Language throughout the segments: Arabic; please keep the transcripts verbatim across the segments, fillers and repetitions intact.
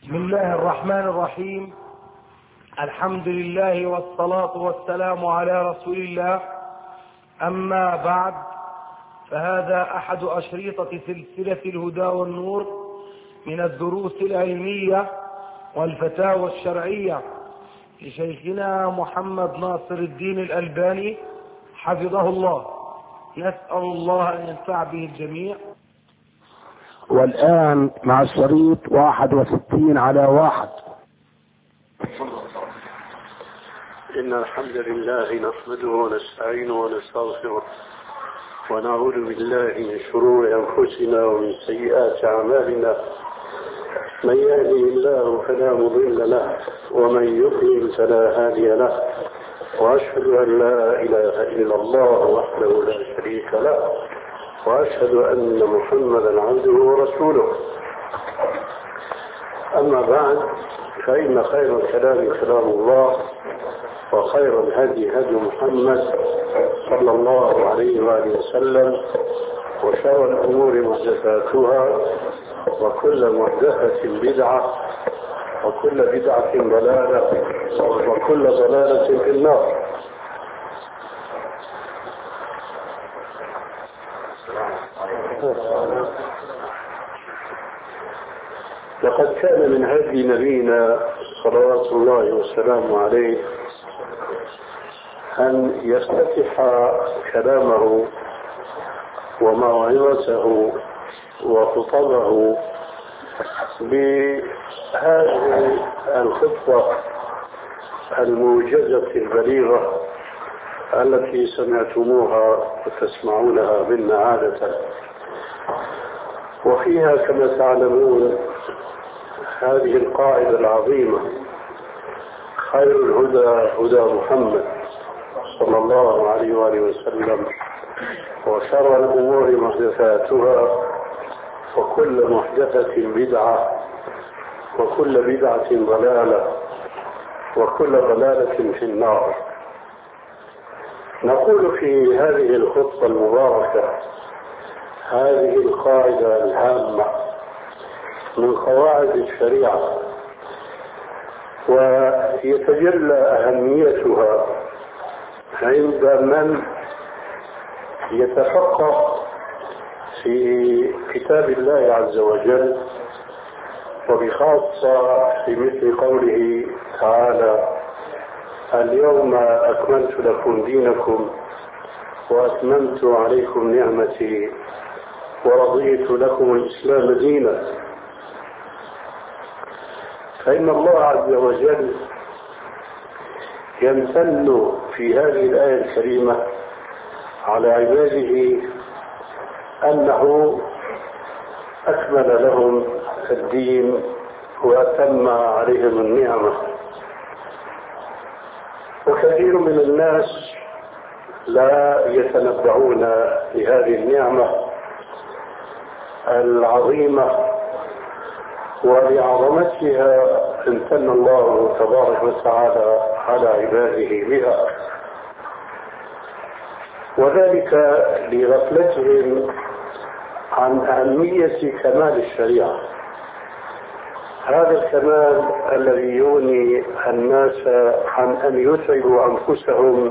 بسم الله الرحمن الرحيم. الحمد لله والصلاة والسلام على رسول الله. أما بعد، فهذا أحد أشرطة سلسلة الهدى والنور من الدروس العلمية والفتاوى الشرعية لشيخنا محمد ناصر الدين الألباني حفظه الله. نسأل الله أن ينفع به الجميع. والآن مع الشريط واحد وستين على واحد. إن الحمد لله نحمده ونستعينه ونستغفره ونعوذ بالله من شرور أنفسنا ومن سيئات أعمالنا. من يهده الله فلا مضل له ومن يضلل فلا هادي له، وأشهد أن لا إله إلا الله وحده لا شريك له، وأشهد أن محمدا عبده ورسوله. أما بعد، فإن خير الكلام كلام الله، وخير الهدي هدي محمد صلى الله عليه وآله وسلم، وشر الأمور محدثاتها، وكل محدثة بدعة، وكل بدعة ضلالة، وكل ضلالة في النار. لقد كان من هدي نبينا صلوات الله وسلامه عليه أن يفتتح كلامه وموعظته وخطبه بهذه الخطبة الموجزة البليغة التي سمعتموها وتسمعونها منا عادة، وفيها كما تعلمون هذه القاعدة العظيمة: خير الهدى هدى محمد صلى الله عليه وآله وسلم، وشر الأمور محدثاتها، وكل محدثة بدعة، وكل بدعة ضلالة، وكل ضلالة في النار. نقول في هذه الخطبة المباركة هذه القاعدة الهامة من قواعد الشريعة، ويتجلى أهميتها عند من يتفقه في كتاب الله عز وجل، وبخاصة في مثل قوله تعالى: اليوم أكملت لكم دينكم وأتممت عليكم نعمتي ورضيت لكم الإسلام دينا. فإن الله عز وجل يمتن في هذه الآية الكريمة على عباده أنه أكمل لهم الدين وأتم عليهم النعمة. وكثير من الناس لا يتنبعون لهذه النعمة العظيمة، ولعظمتها امتن الله تبارك وتعالى على عباده بها، وذلك لغفلتهم عن أهمية كمال الشريعة. هذا الكمال الذي يغني الناس عن أن يتعبوا أنفسهم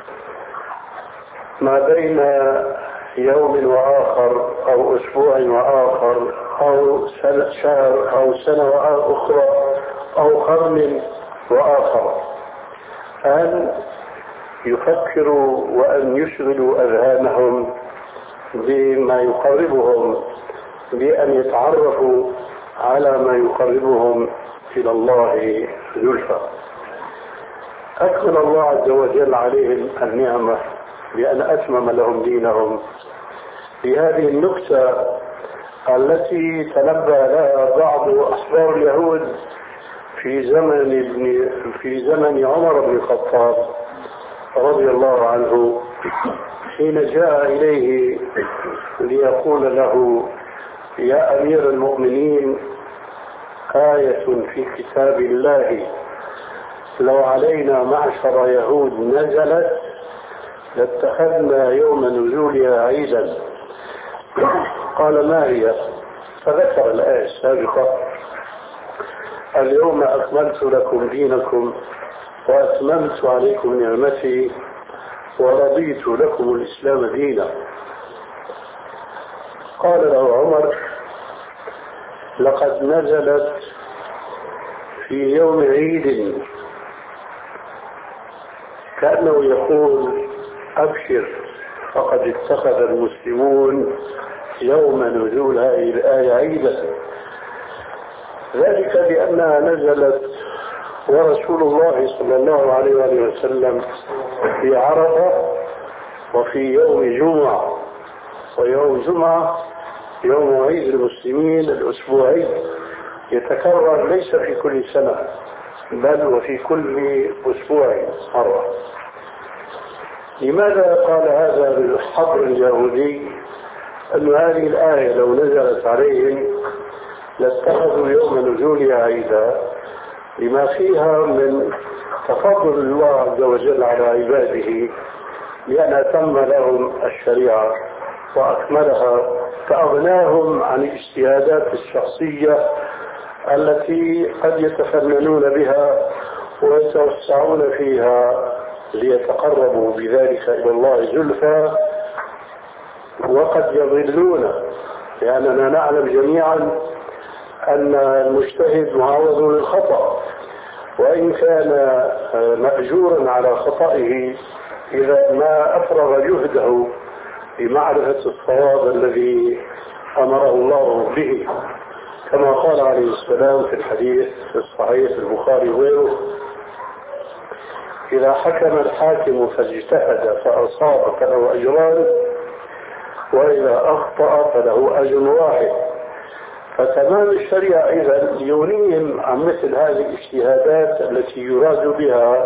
ما بين يوم وآخر أو أسبوع وآخر أو شهر أو سنة أخرى أو قرن وآخر، أن يفكروا وأن يشغلوا أذهانهم بما يقربهم، بأن يتعرفوا على ما يقربهم إلى الله زلفى. أكمل الله عز وجل عليهم النعمة بأن أتمم لهم دينهم بهذه النكتة التي تنبأ لها بعض أحبار اليهود في زمن ابن في زمن عمر بن الخطاب رضي الله عنه، حين جاء إليه ليقول له: يا أمير المؤمنين، آية في كتاب الله لو علينا معشر يهود نزلت لاتخذنا يوم نزولها عيدا. قال: ما هي؟ فذكر الآية السابقة اليوم أكملت لكم دينكم وأتممت عليكم نعمتي ورضيت لكم الإسلام دينا. قال له عمر: لقد نزلت في يوم عيد، كأنه يقول: أبشر فقد اتخذ المسلمون يوم نزول هذه الآية عيدا. ذلك لأنها نزلت ورسول الله صلى الله عليه وسلم في عرفة وفي يوم جمعة، ويوم جمعة يوم عيد المسلمين الأسبوعي يتكرر ليس في كل سنة بل وفي كل أسبوع مرة. لماذا قال هذا بالحبر اليهودي؟ أن هذه الآية لو نزلت عليهم لاتخذوا يوم نزولها عيدا، لما فيها من تفضل الله عز وجل على عباده لأن أتم لهم الشريعة وأكملها، فأغناهم عن الاجتهادات الشخصية التي قد يتفننون بها ويتوسعون فيها ليتقربوا بذلك إلى الله زلفى، وقد يضلون، لأننا نعلم جميعا أن المجتهد معرض للخطأ، وإن كان مأجورا على خطئه إذا ما أفرغ جهده بمعرفة الصواب الذي أمره الله به، كما قال عليه السلام في الحديث في الصحيح البخاري وغيره: إذا حكم الحاكم فاجتهد فأصاب فله أجران، وإذا أخطأ فله أجر واحد. فتمام الشريعة إذا يغنيهم عن مثل هذه الاجتهادات التي يراد بها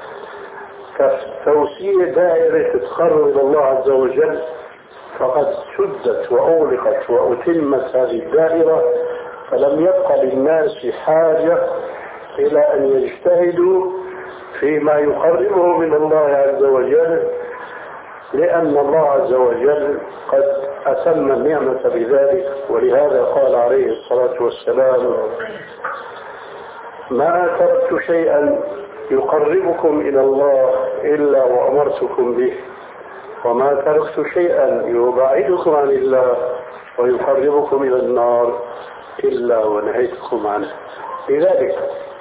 توسيع دائرة تقرب إلى الله عز وجل، فقد سدت وأغلقت وأتمت هذه الدائرة، فلم يبقى للناس حاجة إلى أن يجتهدوا فيما يقربه من الله عز وجل، لأن الله عز وجل قد أتم النعمة بذلك. ولهذا قال عليه الصلاة والسلام: ما تركت شيئا يقربكم إلى الله إلا وأمرتكم به، وما تركت شيئا يبعدكم عن الله ويقربكم إلى النار إلا ونهيتكم عنه. لذلك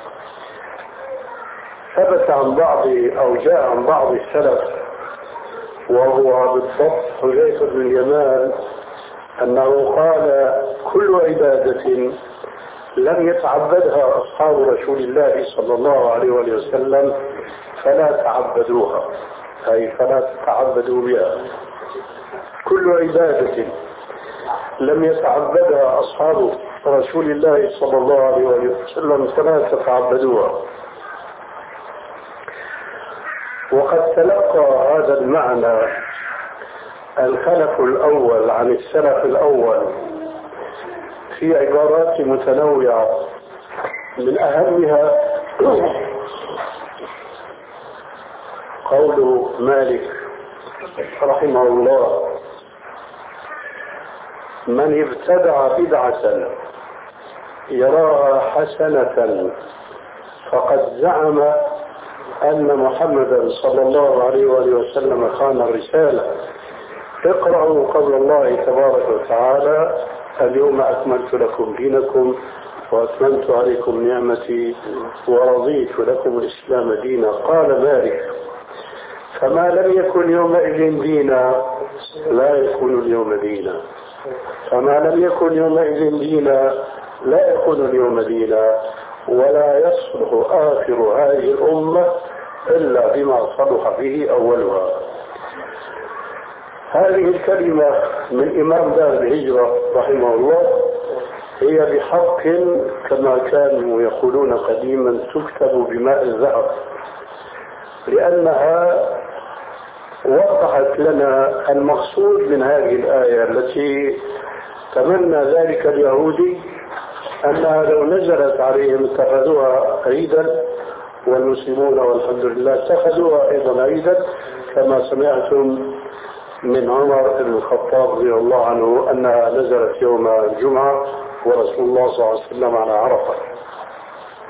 ثبت عن بعض أو جاء عن بعض السلف، وهو بالضبط حذيفة بن اليمان، أنه قال: كل عبادة لم يتعبدها أصحاب رسول الله صلى الله عليه وسلم فلا تعبدوها، أي فلا تتعبدوا بها. كل عبادة لم يتعبدها أصحاب رسول الله صلى الله عليه وسلم فلا تتعبدوها. وقد تلقى هذا المعنى الخلف الأول عن السلف الأول في عبارات متنوعة، من أهمها قول مالك رحمه الله: من ابتدع بدعة يراها حسنة فقد زعم أن محمدا صلى الله عليه وآله وسلم خان الرسالة. اقرأوا قول الله تبارك وتعالى: اليوم أكملت لكم دينكم وأتممت عليكم نعمتي ورضيت لكم الإسلام دينا. قال مالك: فما لم يكن يومئذ دينا لا يكون اليوم دينا، فما لم يكن يومئذ دينا لا يكون اليوم دينا، ولا يصلح آخر هذه الأمة إلا بما صلح به أولها. هذه الكلمة من إمام دار الهجرة رحمه الله هي بحق كما كانوا يقولون قديما تكتب بماء الذهب، لأنها وضحت لنا المقصود من هذه الآية التي تمنى ذلك اليهودي أنها لو نزلت عليهم اتخذوها عيدا، والمسلمون والحمد لله اتخذوها أيضا عيدا، كما سمعتم من عمر بن الخطاب رضي الله عنه أنها نزلت يوم الجمعة ورسول الله صلى الله عليه وسلم على عرفة.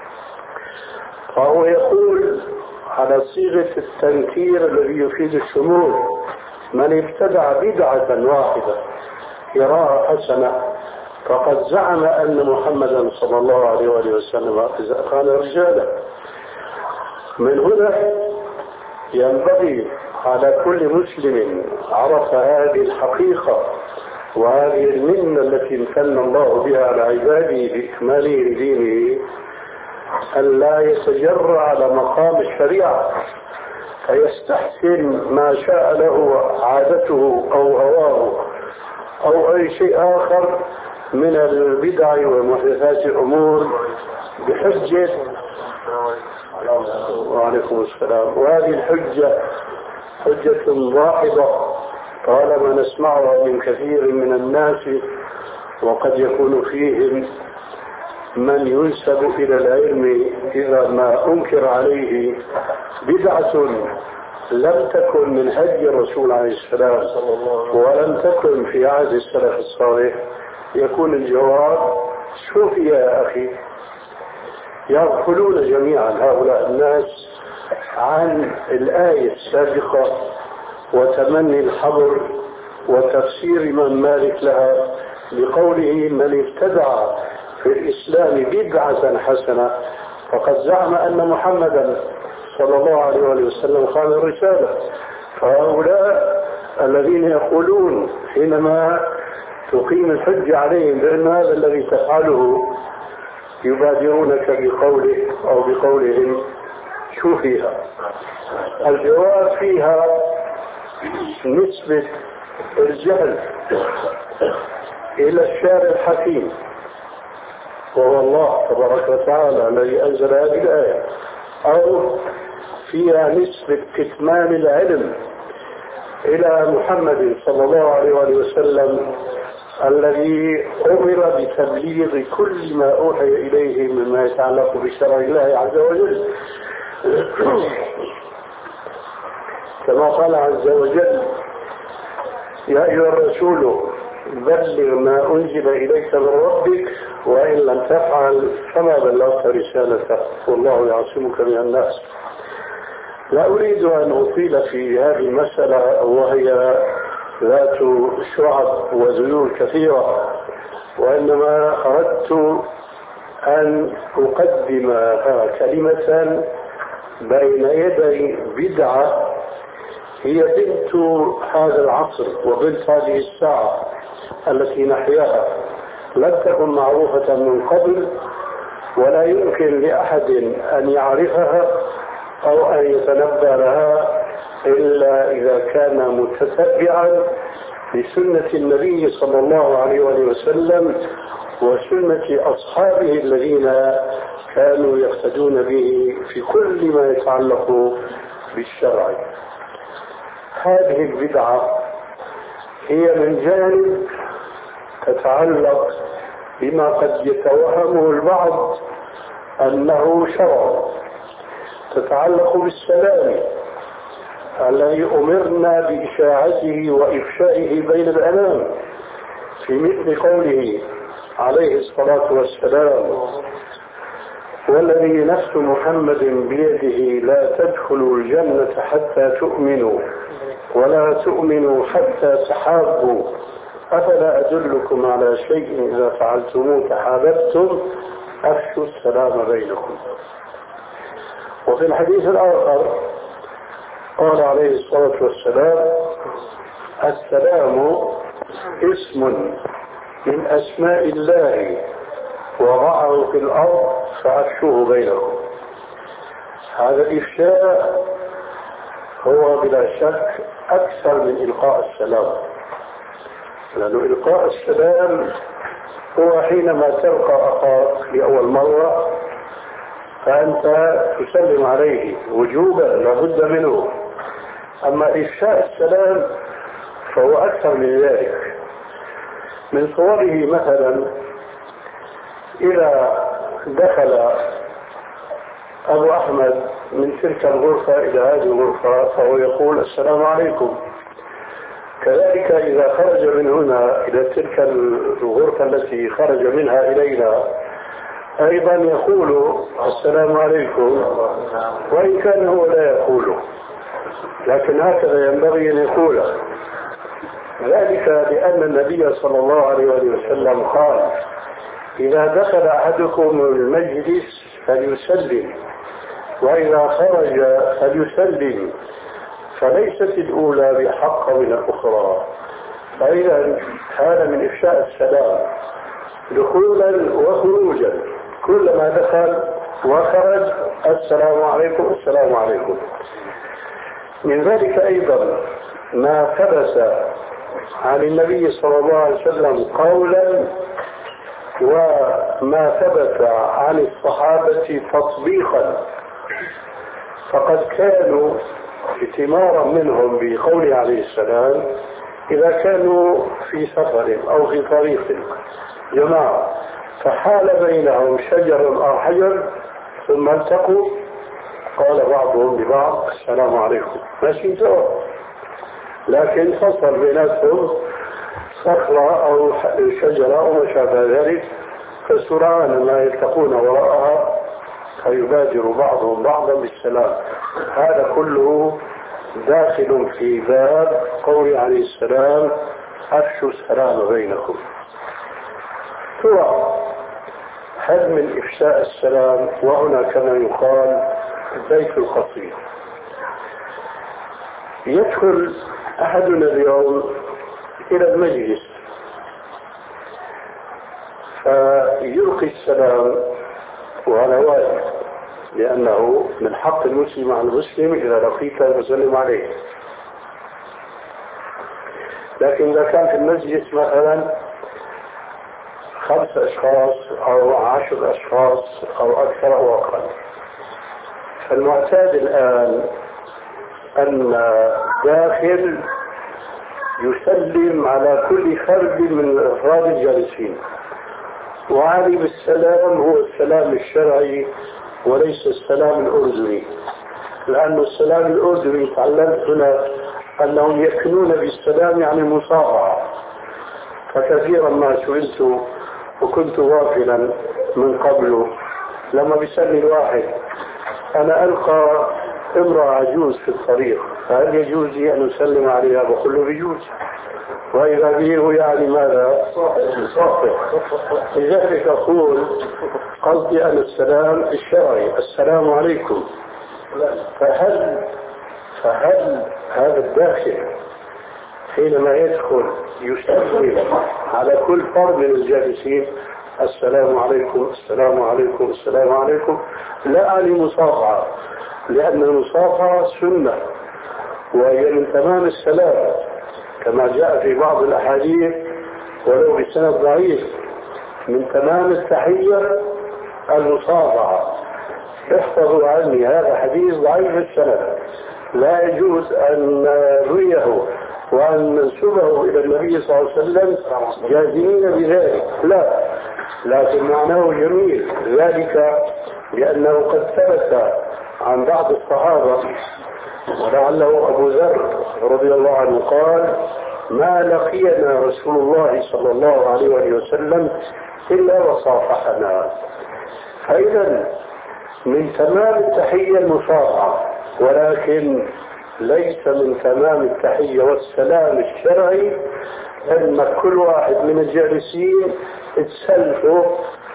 فهو يقول على صيغة التنكير الذي يفيد الشمول: من ابتدع بدعة واحدة يراها حسنة فقد زعم أن محمدا صلى الله عليه وآله وسلم كان رجالا. من هنا ينبغي على كل مسلم عرف هذه الحقيقة وهذه المنة التي امتن الله بها على عباده بإكماله لدينه أن لا يتجرأ على مقام الشريعة فيستحسن ما شاء له عادته أو هواه أو أي شيء آخر من البدع ومحدثات الأمور بحجة وعليكم السلام. وهذه الحجة حجة ضاحضة طالما نسمعها من كثير من الناس، وقد يكون فيهم من ينسب إلى العلم إذا ما أنكر عليه بدعة لم تكن من هدي الرسول عليه السلام ولم تكن في عهد السلف الصالح، يكون الجواب: شوف يا أخي، يغفلون جميعا هؤلاء الناس عن الآية السابقة وتمني الحظر وتفسير من مالك لها بقوله: من ابتدع في الإسلام بدعة حسنة فقد زعم أن محمدا صلى الله عليه وسلم خان الرسالة. فهؤلاء الذين يقولون حينما تقيم الحج عليهم بأن هذا الذي تفعله يبادرونك بقوله أو بقولهم: شو فيها؟ الجواب فيها نسبة الجهل إلى الشارع الحكيم وهو الله تبارك وتعالى الذي أنزل هذه الآية، أو فيها نسبة كتمان العلم إلى محمد صلى الله عليه وسلم الذي أمر بتبليغ كل ما أوحي إليه مما يتعلق بشرع الله عز وجل، كما قال عز وجل: يا أيها الرسول بلغ ما أنزل إليك من ربك وإن لم تفعل فما بلغت رسالته والله يعصمك من الناس. لا أريد أن أطيل في هذه المسألة وهي ذات شعب وذيول كثيرة، وإنما أردت أن أقدم كلمة بين يدي بدعة هي بنت هذا العصر وبنت هذه الساعة التي نحياها، لم تكن معروفة من قبل ولا يمكن لأحد أن يعرفها أو أن يتنبأ لها إلا إذا كان متتبعا لسنة النبي صلى الله عليه وسلم وسنة أصحابه الذين كانوا يقتدون به في كل ما يتعلق بالشرع. هذه البدعة هي من جانب تتعلق بما قد يتوهمه البعض أنه شرع، تتعلق بالسلام الذي أمرنا بإشاعته وإفشائه بين الأنام، في مثل قوله عليه الصلاة والسلام: والذي نفس محمد بيده لا تدخلوا الجنة حتى تؤمنوا ولا تؤمنوا حتى تحابوا أفلا أدلكم على شيء إذا فعلتموه تحاببتم أفشوا السلام بينكم. وفي الحديث الآخر قال عليه الصلاة والسلام: السلام اسم من أسماء الله وضعه في الأرض فأفشوه بينكم. هذا الإفشاء هو بلا شك أكثر من إلقاء السلام، لأن إلقاء السلام هو حينما تلقى أخاك لأول مرة فأنت تسلم عليه وجوبا لابد منه، أما إفشاء السلام فهو أكثر من ذلك. من صوره مثلا إذا دخل أبو أحمد من تلك الغرفة إلى هذه الغرفة فهو يقول: السلام عليكم. كذلك إذا خرج من هنا إلى تلك الغرفة التي خرج منها إلينا أيضا يقول السلام عليكم وإن كان هو لا يقوله، لكن هكذا ينبغي أن يقوله، ذلك لأن النبي صلى الله عليه وسلم قال: إذا دخل أحدكم المجلس فليسلم، وإذا خرج فليسلم، فليست الأولى بحق من الأخرى. فإذا هذا من إفشاء السلام دخولا وخروجا، كلما دخل وخرج السلام عليكم السلام عليكم. من ذلك أيضا ما ثبت عن النبي صلى الله عليه وسلم قولا، وما ثبت عن الصحابة تطبيقا، فقد كانوا ائتمارا منهم بقوله عليه السلام إذا كانوا في سفر أو في طريق جماعة فحال بينهم شجر أو حجر ثم التقوا، قال بعضهم لبعض: السلام عليكم، ماشي سوا، لكن فصل بيناتهم صخرة أو شجرة أو ما شابه ذلك، فسرعان ما يلتقون وراءها فيبادر بعضهم بعضا بالسلام. هذا كله داخل في باب قول عليه السلام: أفشوا السلام بينكم. ترى هل من إفشاء السلام وهنا كما يقال بيت القصير؟ يدخل أحدنا اليوم إلى المجلس فيلقي السلام، وهذا واجب، لأنه من حق المسلم على المسلم إذا لقيته فسلم عليه. لكن إذا كان في المجلس مثلا خمس أشخاص أو عشر أشخاص أو أكثر أو أقل، فالمعتاد الآن أن داخل يسلم على كل فرد من الأفراد الجالسين، وعلي بالسلام هو السلام الشرعي وليس السلام الأردني، لأن السلام الأردني تعلمت هنا أنهم يكنون بالسلام عن المصافحة، فكثيرا ما سئلت وكنت غافلا من قبل لما بيسألني الواحد: أنا ألقى امرأة عجوز في الطريق، فهل يجوز لي أن أسلم عليها؟ بقول له بيجوز، وإذا به يعني ماذا؟ صافح. لذلك أقول قصدي أن السلام الشرعي السلام عليكم. فهل فهل هذا الداخل حينما يدخل يسلم على كل فرد من الجالسين: السلام عليكم السلام عليكم السلام عليكم، لا عن المصافحة، لأن المصافحة سنة وهي من تمام السلام كما جاء في بعض الأحاديث ولو بسند ضعيف: من تمام التحية المصافحة. احفظوا عني هذا حديث ضعيف السند، لا يجوز أن نرويه وأن ننسبه إلى النبي صلى الله عليه وسلم جازمين بذلك، لا، لكن معناه جميل، ذلك لأنه قد ثبت عن بعض الصحابة ولعله أبو ذر رضي الله عنه قال: ما لقينا رسول الله صلى الله عليه وسلم إلا وصافحنا. فإذا من تمام التحية المصافحة، ولكن ليس من تمام التحية والسلام الشرعي أن كل واحد من الجالسين تسلفه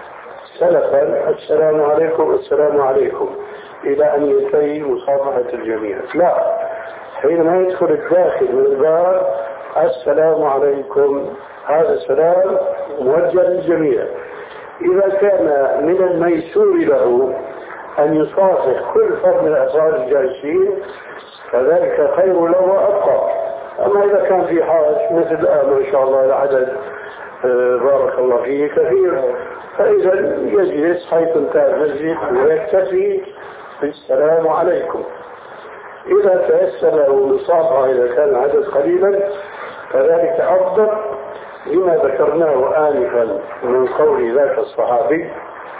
سلفا السلام عليكم السلام عليكم إلى أن ينتهي مصافحة الجميع. لا، حينما يدخل الداخل من الباب السلام عليكم، هذا السلام موجه للجميع. إذا كان من الميسور له أن يصافح كل فرد من الأفراد الجالسين فذلك خير له وأبقى. أما إذا كان في حاج مثل الآن ما شاء الله العدد بارك الله فيه كثير، فإذا يجلس حيث انتهى المسجد ويكتفي بالسلام عليكم. إذا تيسر له المصافحة إذا كان العدد قليلا فذلك أفضل، لما ذكرناه آنفا من قول ذاك الصحابي: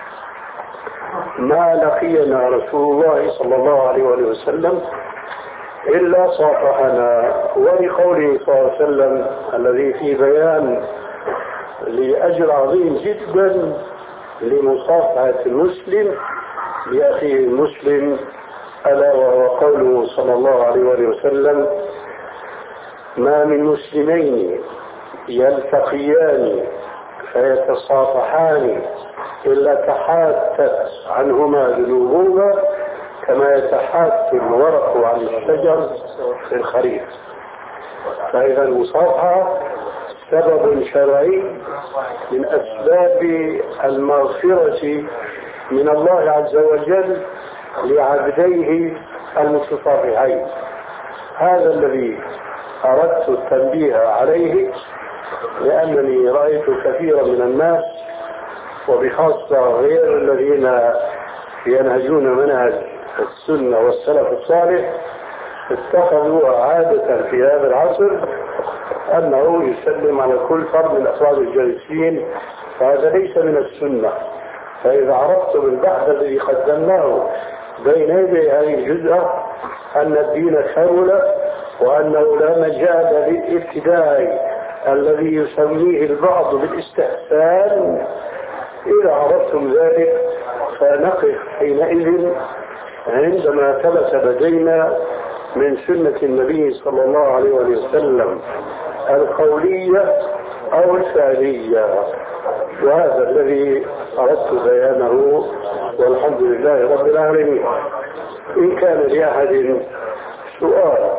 ما لقينا رسول الله صلى الله عليه وسلم إلا صافحنا. ولقوله صلى الله عليه وسلم الذي في بيان لأجر عظيم جدا لمصافحة المسلم لأخيه المسلم، ألا وهو قوله صلى الله عليه وسلم: ما من مسلمين يلتقيان فيتصافحان إلا تحاتت عنهما ذنوبهما كما يتحات الورق عن الشجر في الخريف. فإذا المصافحة سبب شرعي من أسباب المغفرة من الله عز وجل لعبديه المتصافحين. هذا الذي أردت التنبيه عليه، لأنني رأيت كثيرا من الناس وبخاصة غير الذين ينهجون منهج السنة والسلف الصالح اتخذوا عادة في هذا العصر أنه يسلم على كل فرد من أفراد الجالسين، فهذا ليس من السنة. فإذا عرفتم البحث الذي قدمناه بين يدي هذه الجزءة أن الدين كامل وأنه لا مجال للابتداء الذي يسميه البعض بالاستحسان، إذا عرفتم ذلك فنقف حينئذ عندما ثبت لدينا من سنة النبي صلى الله عليه وسلم القولية أو الفعلية، وهذا الذي أردت بيانه، والحمد لله رب العالمين. إن كان لأحد سؤال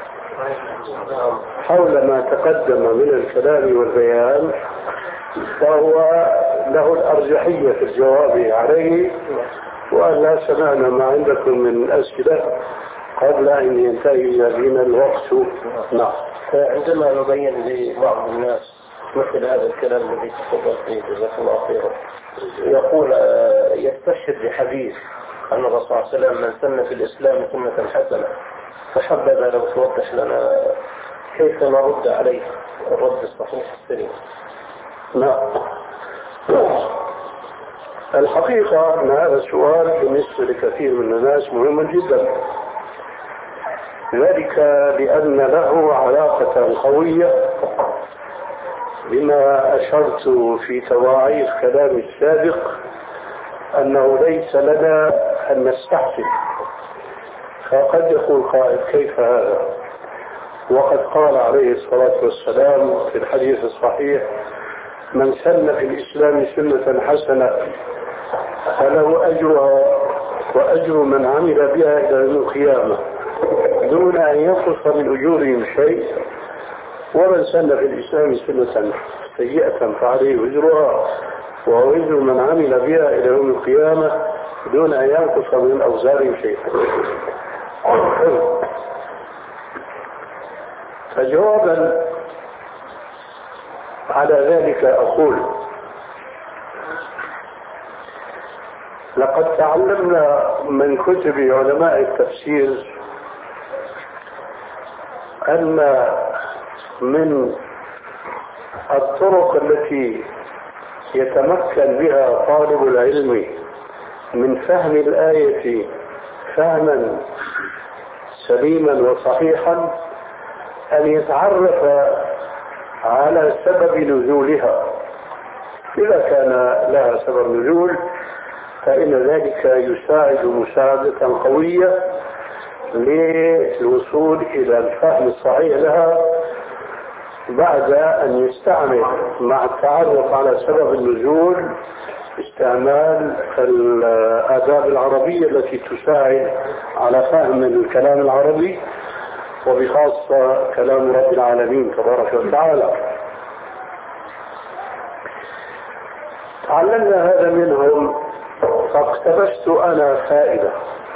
حول ما تقدم من الكلام والبيان فهو له الأرجحية في الجواب عليه، وأن لا سمعنا ما عندكم من أسئلة قبل أن ينتهي بنا الوقت. نعم. عندما نبين لبعض الناس مثل هذا الكلام الذي تفضل فيه جزاك الله خيرا، يقول يستشهد بحديث أن الرسول صلى الله عليه وسلم: من سن في الإسلام سنة حسنة، فحبذا لو توضح لنا كيف نرد عليه الرد الصحيح السليم. نعم. الحقيقة أن هذا السؤال بالنسبة لكثير من الناس مهم جدا، ذلك لأن له علاقة قوية بما أشرت في تواعيث كلامي السابق، أنه ليس لنا أن نستحسن. فقد يقول قائل: كيف هذا؟ وقد قال عليه الصلاة والسلام في الحديث الصحيح: من سن في الإسلام سنة حسنة فله أجرها وأجر من عمل بها إلى يوم القيامة دون أن ينقص من أجورهم شيء، ومن سن في الإسلام سنة سيئة فعليه وزرها ووزر من عمل بها إلى يوم القيامة دون أن ينقص من أوزارهم شيء. فجوابا على ذلك أقول: لقد تعلمنا من كتب علماء التفسير أن من الطرق التي يتمكن بها طالب العلم من فهم الآية فهما سليما وصحيحا أن يتعرف على سبب نزولها. إذا كان لها سبب نزول فإن ذلك يساعد مساعدة قوية للوصول إلى الفهم الصحيح لها، بعد أن يستعمل مع التعرف على سبب النزول استعمال الآداب العربية التي تساعد على فهم الكلام العربي، وبخاصة كلام رب العالمين تبارك وتعالى. تعلمنا هذا منهم، فاقتبست أنا فائدة،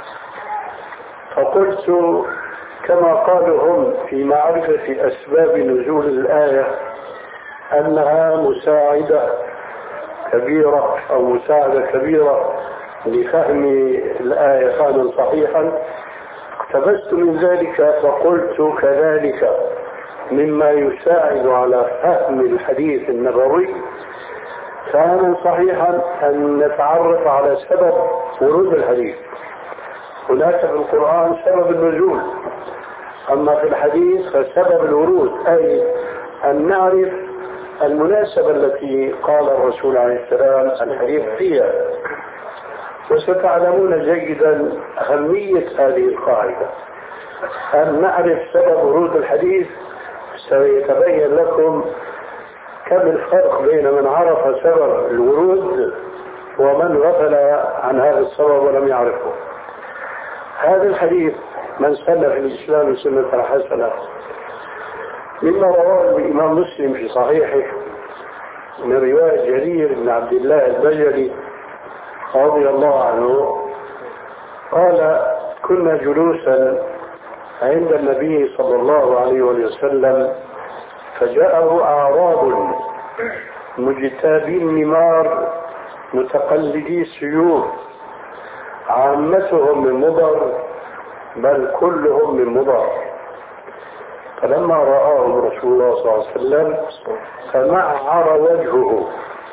فقلت كما قالوا هم في معرفة أسباب نزول الآية أنها مساعدة كبيرة أو مساعدة كبيرة لفهم الآية فهما صحيحا، اقتبست من ذلك فقلت كذلك مما يساعد على فهم الحديث النبوي فهما صحيحا أن نتعرف على سبب ورود الحديث. هناك في القرآن سبب النزول، أما في الحديث فسبب الورود، أي أن نعرف المناسبة التي قال الرسول عليه السلام الحديث فيها، وستعلمون جيدا أهمية هذه القاعدة. أن نعرف سبب ورود الحديث سيتبين لكم كم الفرق بين من عرف سبب الورود ومن غفل عن هذا السبب ولم يعرفه. هذا الحديث من سن في الإسلام سنة حسنة مما رواه الإمام مسلم في صحيحه من رواية جرير بن عبد الله البجلي رضي الله عنه قال: كنا جلوسا عند النبي صلى الله عليه وسلم فجاءه أعراب مجتابي النمار متقلدي السيوف عامتهم من مضر بل كلهم من مضر، فلما رآهم رسول الله صلى الله عليه وسلم فمعر وجهه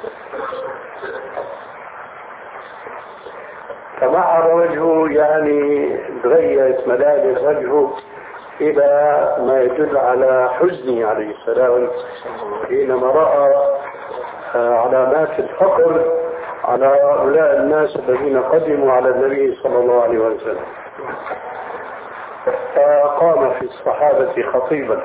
فمعر وجهه يعني تغيرت ملامح وجهه إلى ما يدل على حزنه عليه السلام حينما رأى علامات الفقر على هؤلاء الناس الذين قدموا على النبي صلى الله عليه وسلم. فقام في الصحابة خطيبا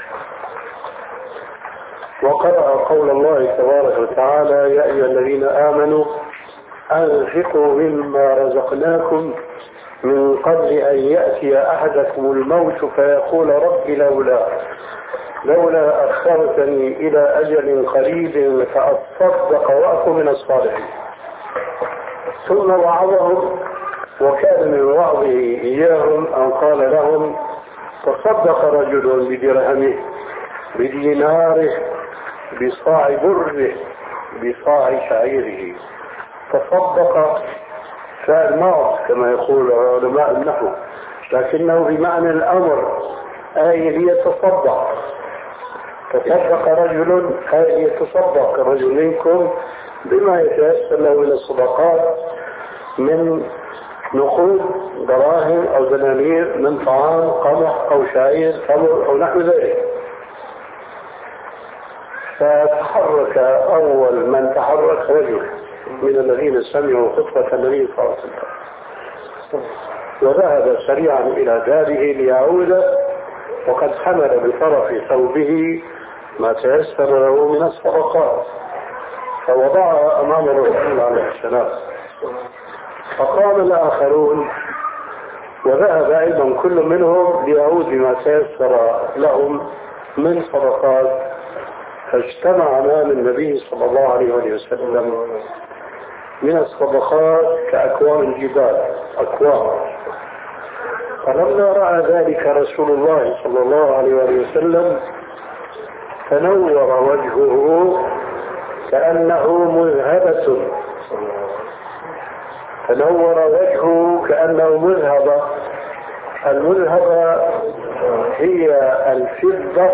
وقرأ قول الله تبارك وتعالى: يا أيها الذين آمنوا أنفقوا مما رزقناكم من قبل أن يأتي أحدكم الموت فيقول رب لولا لولا أخرتني إلى أجل قريب فأصدق وأكن من الصالحين. ثم وعظهم، وكان من وعظه إياهم أن قال لهم: تصدق رجل بدرهمه بديناره بصاع بره بصاع شعيره. تصدق فعل ماض كما يقول علماء النحو، لكنه بمعنى الأمر، أي ليتصدق. تصدق رجل أي يتصدق رجل منكم بما يتيسر له من الصدقات من نقود دراهم أو دنانير، من طعام قمح أو شعير تمر أو نحو ذلك. فتحرك أول من تحرك رجل من الذين سمعوا خطبة النبي صلى الله عليه وسلم، وذهب سريعا إلى داره ليعود، وقد حمل بطرف ثوبه ما تيسر له من الصدقات، فوضعها أمام الرسول عليه السلام. فقام الآخرون وذهب أيضا كل منهم ليعود بما تيسر لهم من صدقات، فاجتمع أمام النبي صلى الله عليه وسلم من الصدقات كأكوام الجبال أكوام. فلما رأى ذلك رسول الله صلى الله عليه وسلم تنور وجهه كأنه مذهبة تنور وجهه كأنه مذهبة. المذهبة هي الفضة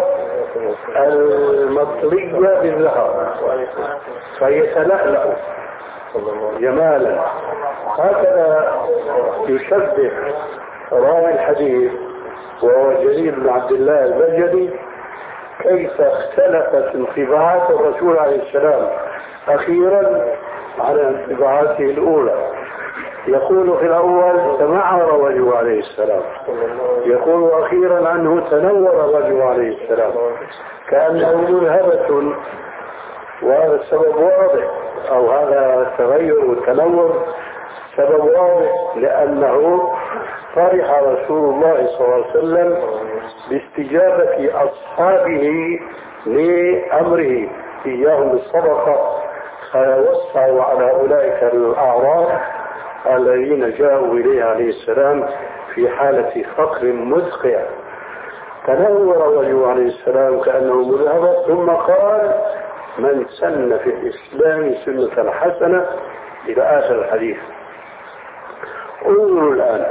المطلية بالذهب فيتلألأ جمالا. هكذا يشبه راوي الحديث وهو جرير بن عبد الله البجلي كيف اختلفت انطباعات الرسول عليه السلام أخيرا على انطباعاته الأولى. يقول في الأول تمعر وجهه عليه السلام، يقول أخيرا عنه تنور وجهه عليه السلام كأنه مذهبة، وهذا السبب واضح، أو هذا التغير والتنور سبب واضح، لأنه فرح رسول الله صلى الله عليه وسلم باستجابة أصحابه لأمره إياهم بالصدقة، فوسعوا على أولئك الأعراب الذين جاءوا إليه عليه السلام في حالة فقر مدقع. تنور وجهه عليه السلام كأنه مذهب، ثم قال: من سن في الإسلام سنة حسنة، إلى آخر الحديث. انظروا الآن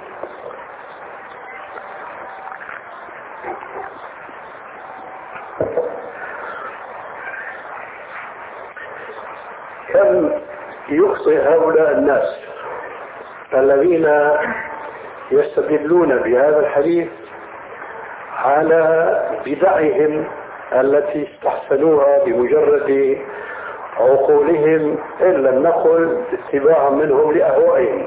كم يخطئ هؤلاء الناس الذين يستدلون بهذا الحديث على بدعهم التي استحسنوها بمجرد عقولهم إن لم نقل اتباعا منهم لأهوائهم.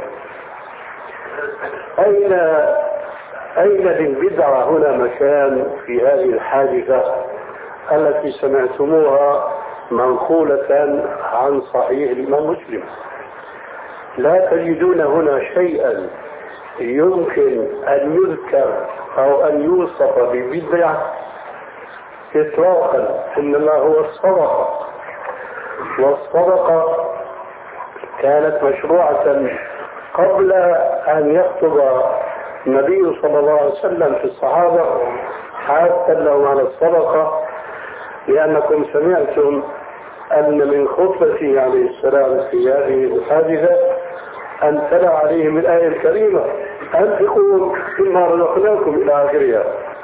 أين أين للبدعة هنا مكان في هذه الحادثة التي سمعتموها منقولة عن صحيح الإمام مسلم؟ لا تجدون هنا شيئا يمكن أن يذكر أو أن يوصف ببدعة إطلاقا، إنما هو الصدقة. والصدقة كانت مشروعة قبل أن يخطب النبي صلى الله عليه وسلم في الصحابة حاثا لهم على الصدقة، لأنكم سمعتم أن من خطبته عليه السلام في هذه الحادثة أن تلا عليهم الآية الكريمة أنفقوا مما رزقناكم إلى آخرها.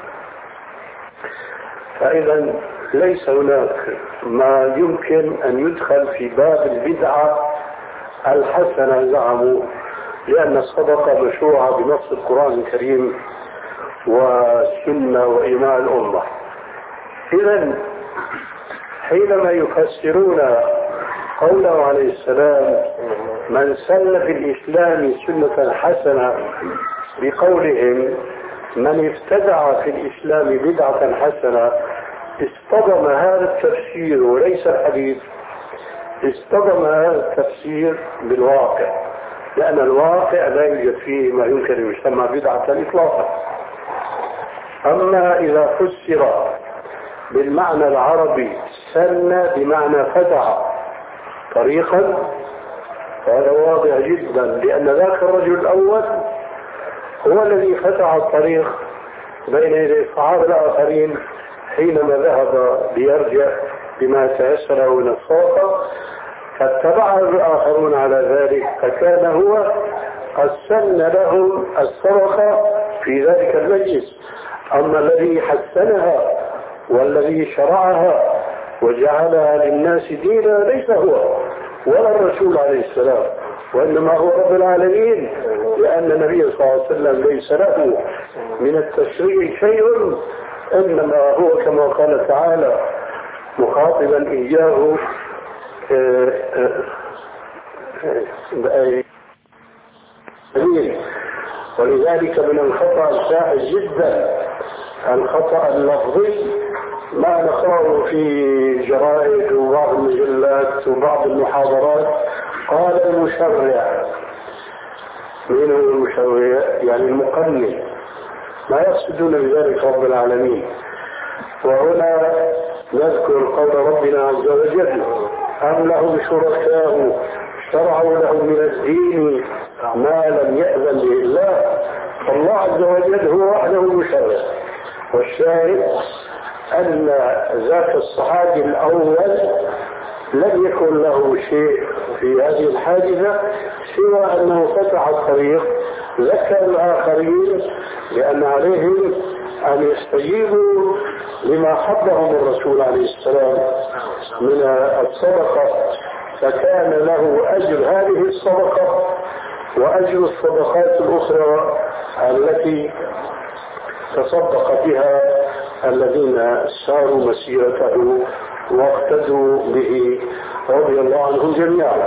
فإذا ليس هناك ما يمكن أن يدخل في باب البدعة الحسنة زعموا، لأن الصدقة مشروعة بنص القرآن الكريم والسنة وإيمان الأمة. إذا حينما يفسرون قوله عليه السلام من سن في الإسلام سنة حسنة بقولهم من ابتدع في الإسلام بدعة حسنة، اصطدم هذا التفسير وليس الحديث، اصطدم هذا التفسير بالواقع، لأن الواقع لا يوجد فيه ما يمكن أن يسمى بدعة إطلاقا. أما إذا فسر بالمعنى العربي سن بمعنى فتح طريقا فهذا واضح جدا، لأن ذاك الرجل الأول هو الذي فتح الطريق بين يدي الصحابة الآخرين حينما ذهب ليرجع بما تيسر من الصدقة، فاتبعه الآخرون على ذلك، فكان هو قد سن لهم الصدقة في ذلك المجلس. أما الذي حسنها والذي شرعها وجعلها للناس دينا ليس هو ولا الرسول عليه السلام، وإنما هو رب العالمين، لأن النبي صلى الله عليه وسلم ليس له من التشريع شيء، إنما هو كما قال تعالى مخاطبا إياه ولذلك من الخطأ الشائع جدا الخطأ اللفظي ما نقرأه في جرائد وبعض المجلات وبعض المحاضرات قال المشرع. من هو المشرع؟ يعني المقنن، ما يقصدون بذلك رب العالمين. وهنا نذكر قول ربنا عز وجل أم لهم شركاء شرعوا لهم من الدين ما لم يأذن به الله، فالله عز وجل هو وحده المشرع. والشاهد أن ذاك الصحابي الأول لم يكن له شيء في هذه الحادثة سوى أنه فتح الطريق، ذكر الآخرين لأن عليهم أن يستجيبوا لما حضرهم الرسول عليه السلام من الصدقة، فكان له أجر هذه الصدقة وأجر الصدقات الأخرى التي تصدق بها الذين ساروا مسيرته واقتدوا به رضي الله عنهم جميعا.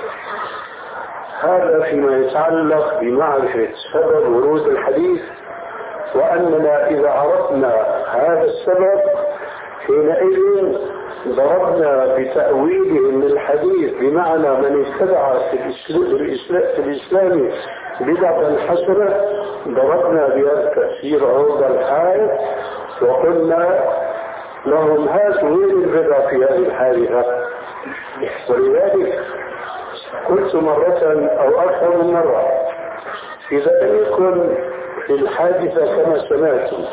هذا فيما يتعلق بمعرفة سبب ورود الحديث، وأننا إذا عرفنا هذا السبب حينئذ ضربنا بتأويله للحديث بمعنى من ابتدع في الإسلام بدعة حسنة، ضربنا بهذا التفسير عرض الحائط وقلنا لهم هاتوا وين البدع في هذه الحادثة. ولذلك قلت مرة أو أكثر من مرة إذا لم يكن في الحادثة كما سمعتم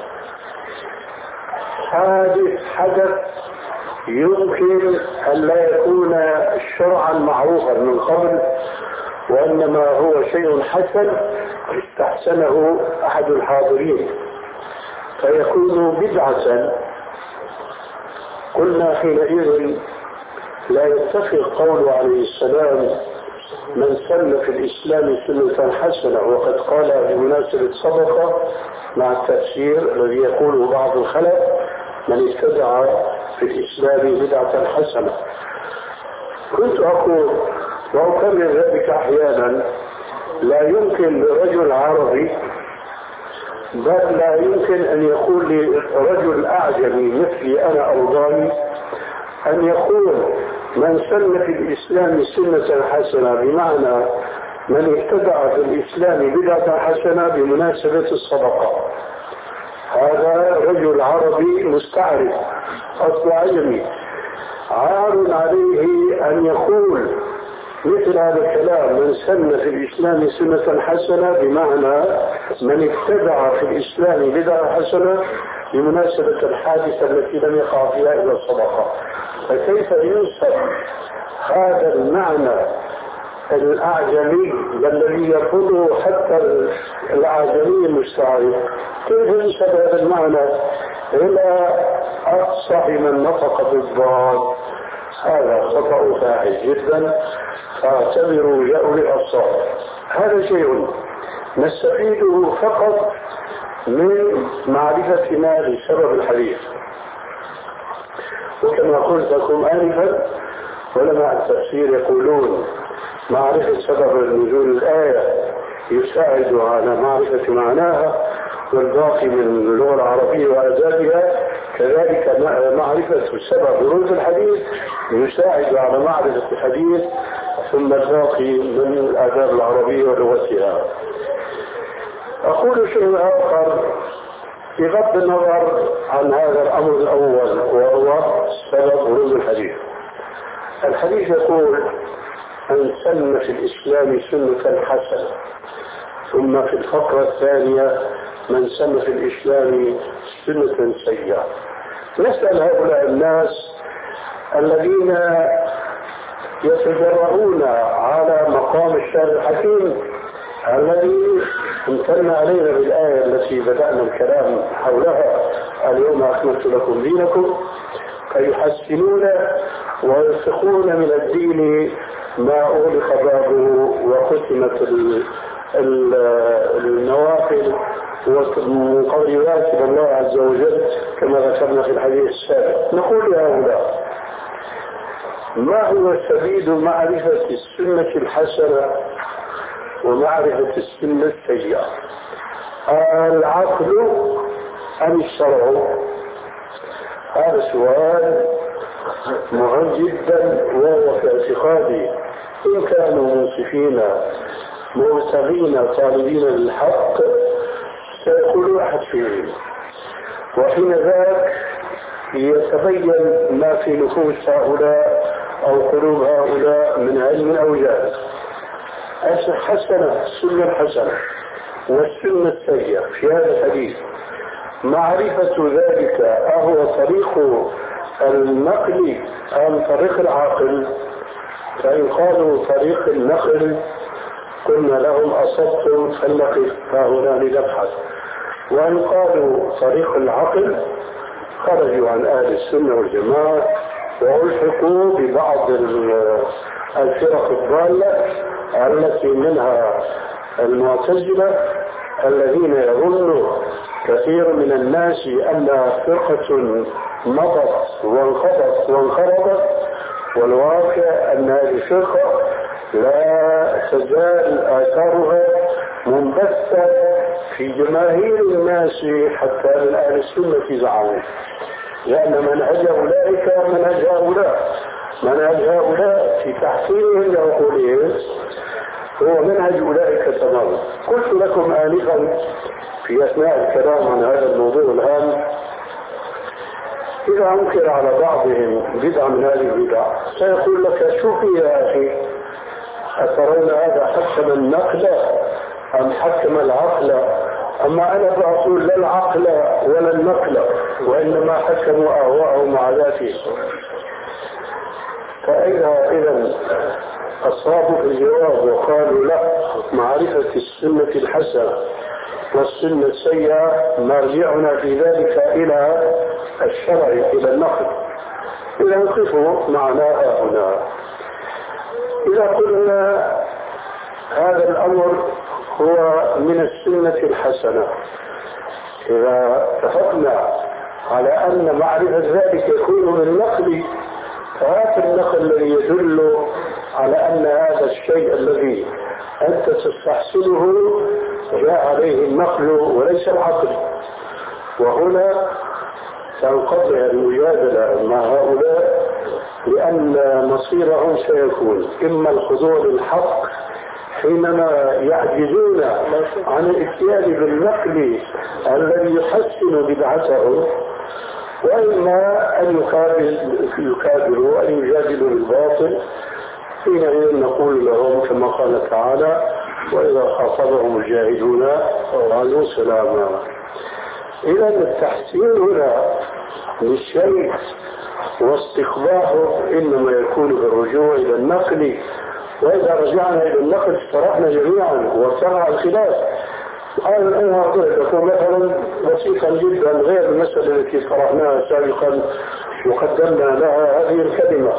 حادث حدث يمكن أن لا يكون شرعا معروفا من قبل، وإنما هو شيء حسن استحسنه أحد الحاضرين فيكون بدعة، قلنا حينئذ لا يتفق قول عليه السلام من سن في الإسلام سنة حسنة، وقد قال بمناسبة الصدقة مع التفسير الذي يقوله بعض الخلف من ابتدع في الإسلام بدعة حسنة. كنت أقول وأكرر ذلك أحيانا: لا يمكن لرجل عربي، بل لا يمكن أن يقول لرجل أعجمي مثلي أنا أوضاني أن يقول من سن في الإسلام سنة حسنة، بمعنى من ابتدع في الإسلام بدعة حسنة بمناسبة الصدقة. هذا رجل عربي مستعرف أصل عجمي، عار عليه أن يقول مثل هذا الكلام: من سن في الإسلام سنة حسنة، بمعنى من ابتدع في الإسلام بدعة حسنة بمناسبة الحادثة التي لم يقع فيها إلا الصدقة. فكيف ينسب هذا المعنى الأعجمي الذي يقوله حتى الأعجمي المستعرف، كيف ينسب هذا المعنى إلى أفصح من نطق بالضاد؟ هذا خطأ فاحش جدا، فاعتبروا يا أولي الأبصار. هذا شيء نستفيده فقط من معرفتنا لسبب الحديث. وكما قلت لكم آنفا، علماء التفسير يقولون معرفة سبب نزول الآية يساعد على معرفة معناها، والباقي من اللغة العربية وآدابها، كذلك معرفة سبب ورود الحديث يساعد على معرفة الحديث، ثم الباقي من الآداب العربية ولغتها. أقول شيء آخر بغض النظر عن هذا الأمر الأول، وهو سبب ورود الحديث. الحديث يقول: أن سن في الإسلام سنة حسنة، ثم في الفقرة الثانية: من سن في الإسلام سنة سيئة. نسأل هؤلاء الناس الذين يتجرؤون على مقام الشارع الحكيم الذي امتن علينا بالآية التي بدأنا الكلام حولها: اليوم أكملت لكم دينكم، فيحسنون ويرسخون من الدين ما أغلق بابه وختمت النوافل ومقررات الله عز وجل كما ذكرنا في الحديث السابق. نقول لهؤلاء: ما هو سبيل معرفة السنة الحسنة ومعرفة السنة السيئة؟ العقل أم الشرع؟ هذا سؤال مهم جدا، وهو في اعتقادي إن كانوا منصفين مبتغين طالبين للحق سيقول أحد فيهم، وحين ذاك يتبين ما في نفوس هؤلاء أو قلوب هؤلاء من علم أو جهل. الحسنة السنة الحسنة والسنة السيئة في هذا الحديث، معرفة ذلك أهو طريق النقل أم طريق العقل؟ فإن قالوا طريق النقل قلنا لهم: أصبتم، فلنقف هؤلاء لنبحث. وإن قالوا طريق العقل خرجوا عن أهل السنة والجماعة والحقوا ببعض الفرق الضالة التي منها المعتزلة، الذين يظن كثير من الناس أن فرقة مضت وانقضت وانقرضت، والواقع أن هذه الفرقة لا تزال آثارها منبثة في جماهير الناس حتى من أهل السنة زعموا، لأن منهج أولئك منهج هؤلاء، منهج هؤلاء في تحصيلهم لعقولهم هو منهج أولئك تماما. قلت لكم آنفا في أثناء الكلام عن هذا الموضوع الهام: إذا أنكر على بعضهم بدعة من هذه البدع سيقول لك: شوفي يا أخي، أترون هذا حكم النقل أم حكم العقل؟ أما أنا فأقول لا العقل ولا النقل، وإنما حكموا أهواءهم وعاداتهم. فإذا إذا أصابوا في الجواب وقالوا: لا، معرفة السنة الحسنة والسنة السيئة مرجعنا في ذلك إلى الشرع، إلى النقل، إذا نقفوا معناها هنا. إذا قلنا هذا الأمر هو من السنة الحسنة، إذا اتفقنا على أن معرفة ذلك يكون بالنقل، فهذا النقل الذي يدل على أن هذا الشيء الذي أنت تستحسنه جاء عليه النقل وليس العقل. وهنا تنقطع المجادلة مع هؤلاء، لأن مصيرهم سيكون إما الخضوع للحق حينما يعجزون عن الاتيان بالنقل الذي يحسن بدعتهم، وإما أن يكابروا وأن يجادلوا بالباطل. حينئذ نقول لهم كما قال تعالى: وإذا خاطبهم الجاهلون قالوا سلاما. إذا التحسين هنا للشيء واستقباحه إنما يكون بالرجوع إلى النقل، وإذا رجعنا إلى النقل استرحنا جميعا وارتفع الخلاف. هذا أنا أقول لكم مثلا بسيطا جدا غير المسألة التي طرحناها سابقا وقدمنا لها هذه الكلمة: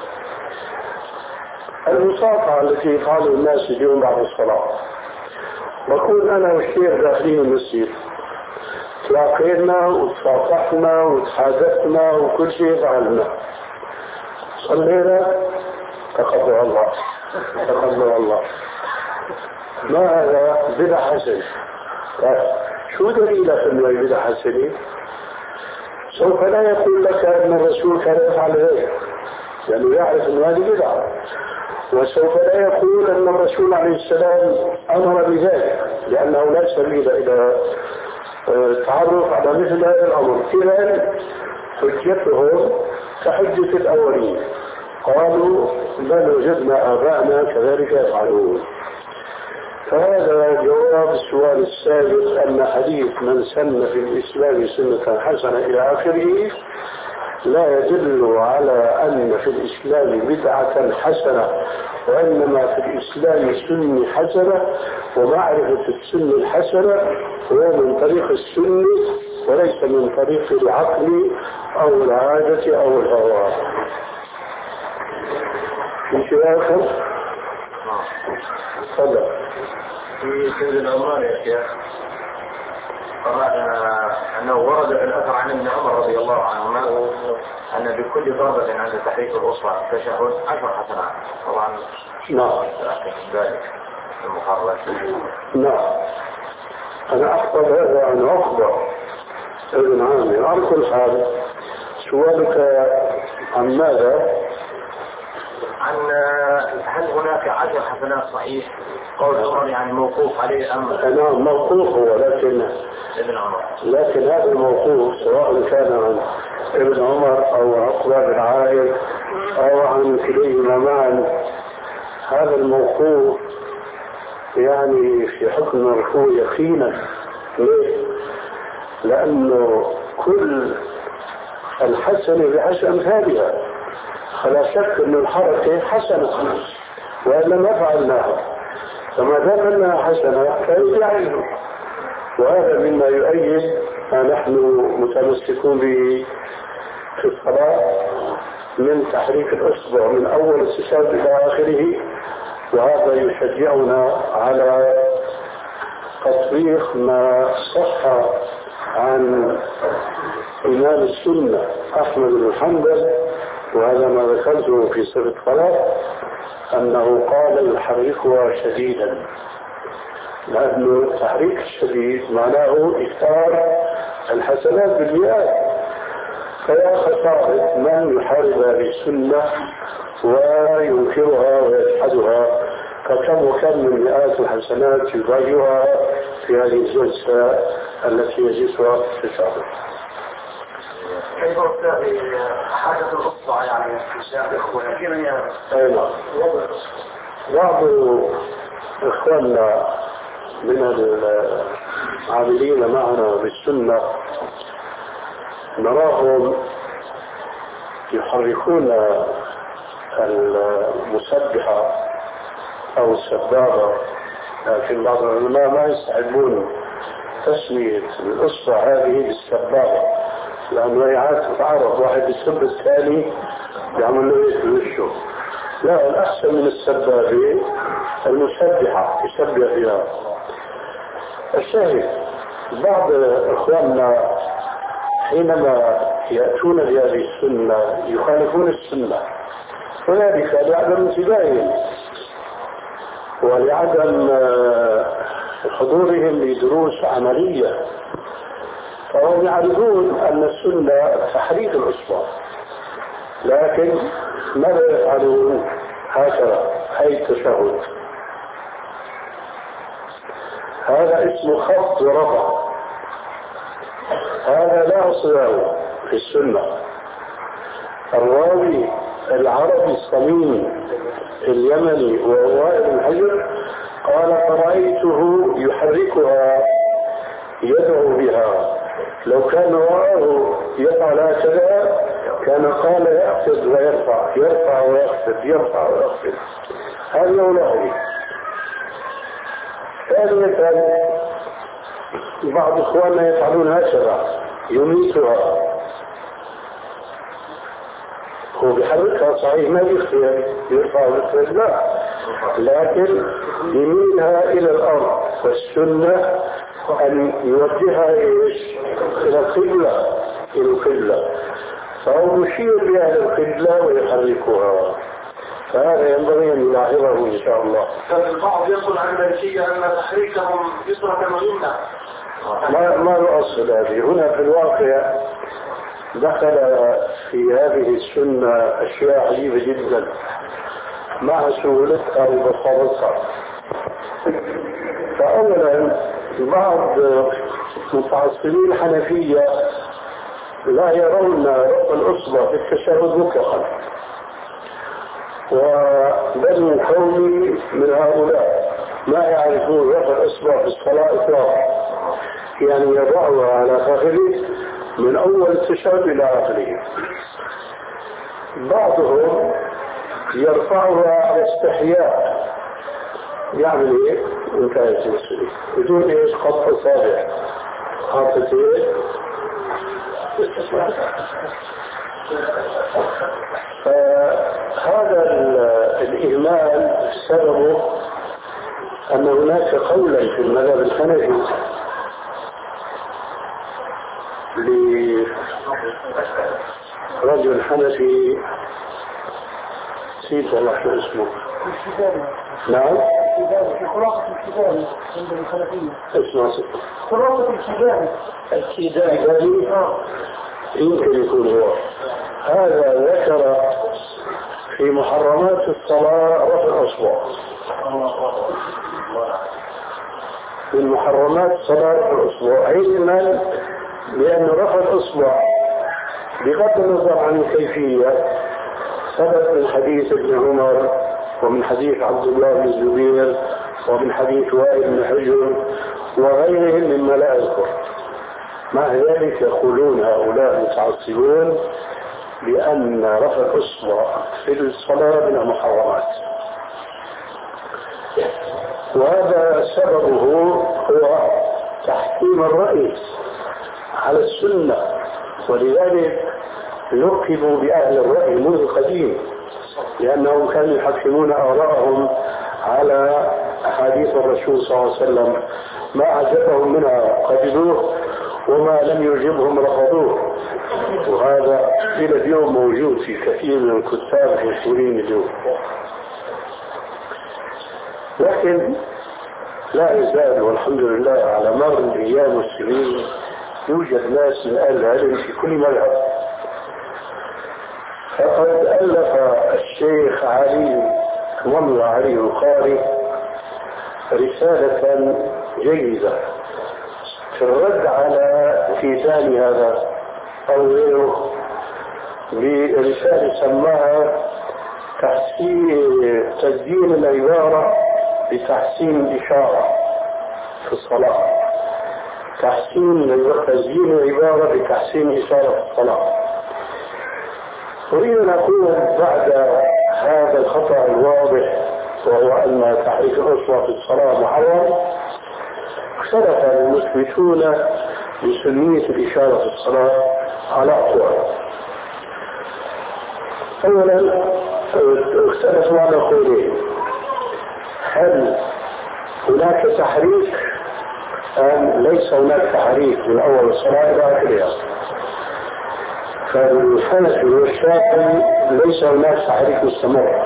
المصافحة التي يفعلها الناس اليوم بعد الصلاة. بقول أنا والشيخ داخلين المسجد، تلاقينا وتصافحنا وتحادثنا وكل شيء فعلنا، صلينا، تقبل الله تقبل الله. ما هذا؟ بدعة حسنة. شو دليلك انه بدعة حسنة؟ سوف لا يقول لك ان الرسول كان يفعل ذلك، لانه يعرف ان هذه بدعة، وسوف لا يقول ان الرسول عليه السلام امر بذلك، لانه لا سبيل الى التعرف على مثل هذا الامر. اذا حجتهم كحجة الاولين، قالوا بل وجدنا آباءنا كذلك يفعلون. فهذا جواب السؤال السابق أن حديث من سن في الإسلام سنة حسنة إلى آخره لا يدل على أن في الإسلام بدعة حسنة، وإنما في الإسلام سنة حسنة، ومعرفة السنة الحسنة هو من طريق السنة وليس من طريق العقل أو العادة أو الهوى. في شيء آخر؟ تفضل. في سيد العمران يا شيخ قرأنا أنه ورد الأثر عن ابن عمر رضي الله عنهما أن بكل ضربة عند تحريك الأصبع تشهد عشر حسنات. طبعا نعم ذلك المحرر. نعم. أنا أخبر هذا عن عقبة ابن عامر. على كل حال سؤالك عن ماذا؟ عن هل هناك عشر حسنات صحيح؟ قول عمر يعني موقوف عليه أم؟ نعم موقوف هو، لكن ابن عمر، لكن هذا الموقوف سواء كان عن ابن عمر أو عقبة بن عامر أو عن كليهما معا، هذا الموقوف يعني في حكم مرفوع يقينا. ليه؟ لأنه كل الحسنة بعشر أمثالها، فلا شك أن الحركة حسنة وإلا ما فعلناها، فما دام أنها حسنة فيجعله. وهذا مما يؤيد ما نحن متمسكون به في الصلاة من تحريك الأصبع من أول السجود إلى آخره، وهذا يشجعنا على تطبيق ما صح عن إمام السنة أحمد بن حنبل، وهذا ما ذكرته في سر الصلاة، أنه قال يحركها شديدا، لأن التحريك الشديد معناه إكثار الحسنات بالمئات. فيا خسارة من يحارب هذه السنة وينكرها ويجحدها، فكم وكم من مئات الحسنات يضيعها في هذه الجلسة التي يجلسها في الشعب. كيف أستاذي حاجة الأصبع يعني ولكن أيضا بعض إخواننا من العاملين معنا بالسنة نراهم يحركون المسبحة أو السبابة، لكن بعض العلماء ما يستحبون تسمية الأصبع هذه بالسبابة، لأنه يعاد تتعرف واحد يسب الثاني يعمل له ايش بوشه. لا، الأحسن من السبابة المسبحة يسبح فيها. الشاهد بعض إخواننا حينما يأتون بهذه السنة يخالفون السنة، وذلك لعدم انتباههم ولعدم حضورهم لدروس عملية، فهم يعرفون أن السنة تحريك الأصبع، لكن ماذا يفعلون؟ هكذا أي التشهد، هذا اسمه خفض ورفع، هذا لا أصل له في السنة. الراوي العربي الصميم اليمني وهو ابن حجر قال فرأيته يحركها يدعو بها، لو كان وراءه يفعل هكذا كان قال يأخذ ويرفع يرفع ويأخذ يرفع ويأخذ. هذا هو الوحي. ثانيا بعض إخواننا يفعلون هكذا يميتها، هو بيحركها صحيح ما بيخفي يرفع ويأخذ لا، لكن يميلها إلى الأرض، والسنة أن يوجهها إيش؟ إلى القبلة، إلى القبلة، فهو يشير بها إلى القبلة ويحركها، فهذا ينبغي أن يلاحظه إن شاء الله. البعض يقول عن المالكية أن تحريكهم يسرى كما يمنع. ما ما الأصل هذه؟ هنا في الواقع دخل في هذه السنة أشياء عجيبة جدا مع سهولتها وبساطتها. فأولا بعض متعصبين الحنفية لا يرون رفع الأصبع في التشهد مطلقا، وبنو قومي من هؤلاء ما يعرفون رفع الأصبع في الصلاة إطلاقا، يعني يضعها على فخذه من أول التشهد إلى آخره. بعضهم يرفعها على استحياء، يعمل ايه؟ انتهت المسؤولية بدون ايش؟ خط اصابع، خط ايه؟ فهذا الإهمال سببه أن هناك قولا في المذهب الحنفي لرجل حنفي نسيت والله شو اسمه. نعم في خلاصة الكتاب عند الخلفية اسمه خلاصة الكتاب الكتاب يمكن يكون هو هذا. ذكر في محرمات الصلاة رفع الأصبع، من محرمات الصلاة رفع الأصبع، علما بأن رفع الأصبع بغض النظر عن الكيفية ثبت من حديث ابن عمر ومن حديث عبد الله بن الزبير ومن حديث وائل بن حجر وغيرهم مما لا أذكر. مع ذلك يقولون هؤلاء المتعصبون بأن رفع الأصبع في الصلاة من المحرمات، وهذا سببه هو تحكيم الرأي على السنة، ولذلك لقبوا بأهل الرأي منذ قديم، لأنهم كانوا يحكمون آراءهم على أحاديث الرسول صلى الله عليه وسلم، ما عجبهم منها قبلوه وما لم يعجبهم رفضوه، وهذا إلى اليوم موجود في كثير من الكتاب المشهورين اليوم. لكن لا يزال والحمد لله على مر الأيام والسنين يوجد ناس من أهل العلم في كل مذهب. فقد ألف الشيخ علي والله علي القاري رسالة جيدة في الرد على كتاب هذا أو غيره، برسالة سماها تحسين تزيين العبارة بتحسين الإشارة في الصلاة، تحسين تزيين العبارة بتحسين الإشارة في الصلاة. أريد أن أقول بعد هذا الخطأ الواضح وهو أن تحريك الأصبع في الصلاة محرم، اختلف المثبتون بسنية الإشارة في الصلاة على أقوال. أولا اختلفوا على قولين: هل هناك تحريك أم ليس هناك تحريك من أول الصلاة إلى آخرها؟ فالحنفي والشافعي ليس هناك تحريك مستمر،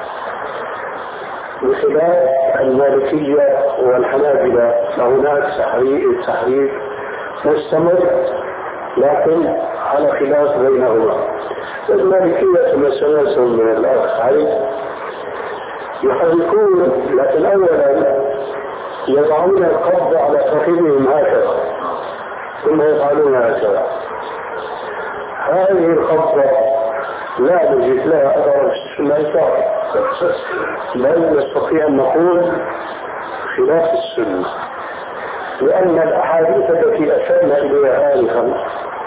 بخلاف المالكية والحنابلة فهناك تحريك تحريك مستمر لكن على خلاف بينهما. المالكية كما سمعتم من الأخ علي يحركون، لكن أولا يضعون القبض على فخذهم هكذا ثم يفعلون هكذا. هذه القبضة لا نجد لها أثر في السنة، بل نستطيع أن نقول خلاف السنة، لأن الأحاديث التي أشرنا إليها آنفا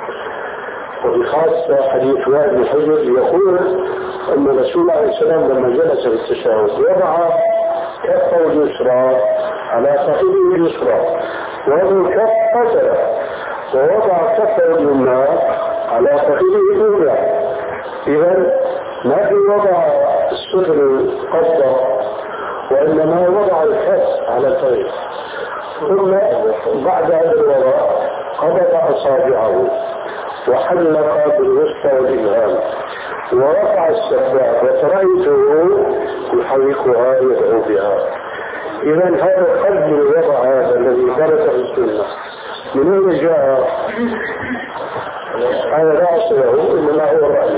وبخاصة حديث وائل بن حجر يقول أن الرسول عليه السلام لما جلس في التشهد وضع كفه اليسرى على فخذه اليسرى ومن كف قتل ووضع كفه اليمنى على فخذه اليمنى. إذا ما في وضع الصدر قبضة وإنما وضع الكف على الفخذ، ثم بعد هذا الوضع قبض أصابعه وحلق بالوسطى والإبهام ورفع السباحة وترأيته يحركها يدعو بها. إذا هذا قدر الوضع هذا الذي ثبت في السنة من أين جاء؟ هذا لا أصل له إنما هو الرأي.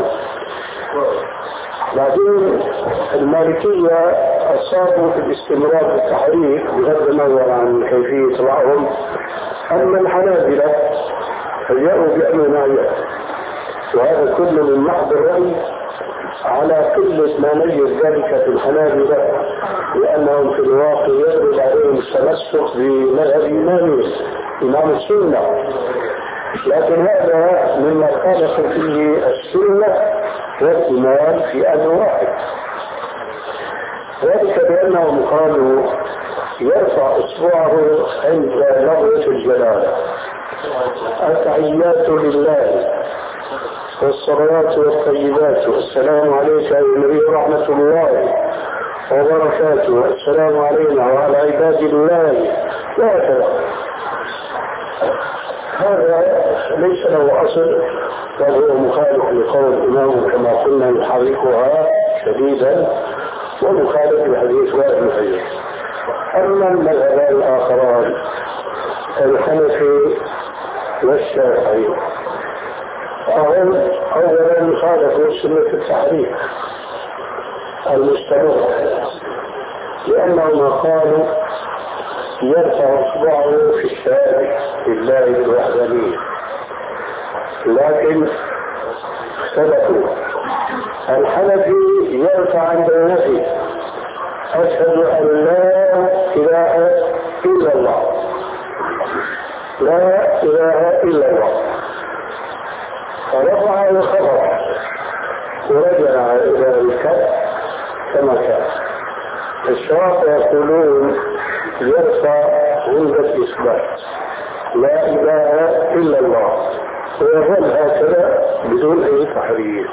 بعدين المالكية أصابوا في الاستمرار في التحريك بغض النظر عن كيفية وضعهم، أما الحنابلة فجاءوا بأمر نهي، وهذا كله من محض الرأي على قلة ما ميز ذلك في الحنابلة، لأنهم في الواقع يجب عليهم التمسك بمذهب إمامهم إمام السنة، لكن هذا مما خالف فيه السنة والإمام في أمر واحد، ذلك بأنهم قالوا يرفع إصبعه عند لفظة الجلالة التحيات لله والصلوات والطيبات والسلام عليك يا نبي رحمة الله وبركاته السلام علينا وعلى عباد الله وهكذا. هذا ليس له أصل بل هو مخالف لقول الإمام كما قلنا يحركها شديدا ومخالف لحديث وائل بن حجر. أما المذهبان الآخران الحنفي والشافعي فهم أولا خالفوا سنة التحريك المستمر، لأنهم قالوا يرفع إصبعه في الشارع لله الوحدانية، لكن اختلفوا. الحنفي يرفع عند النفي أشهد أن لا إله إلا الله لا إله إلا الله، فرفع وخضع ورجع إلى الكف كما كان. الشرافة يقولون يرفع عند الإثبات لا إله إلا الله ويظل هكذا بدون أي تحريف.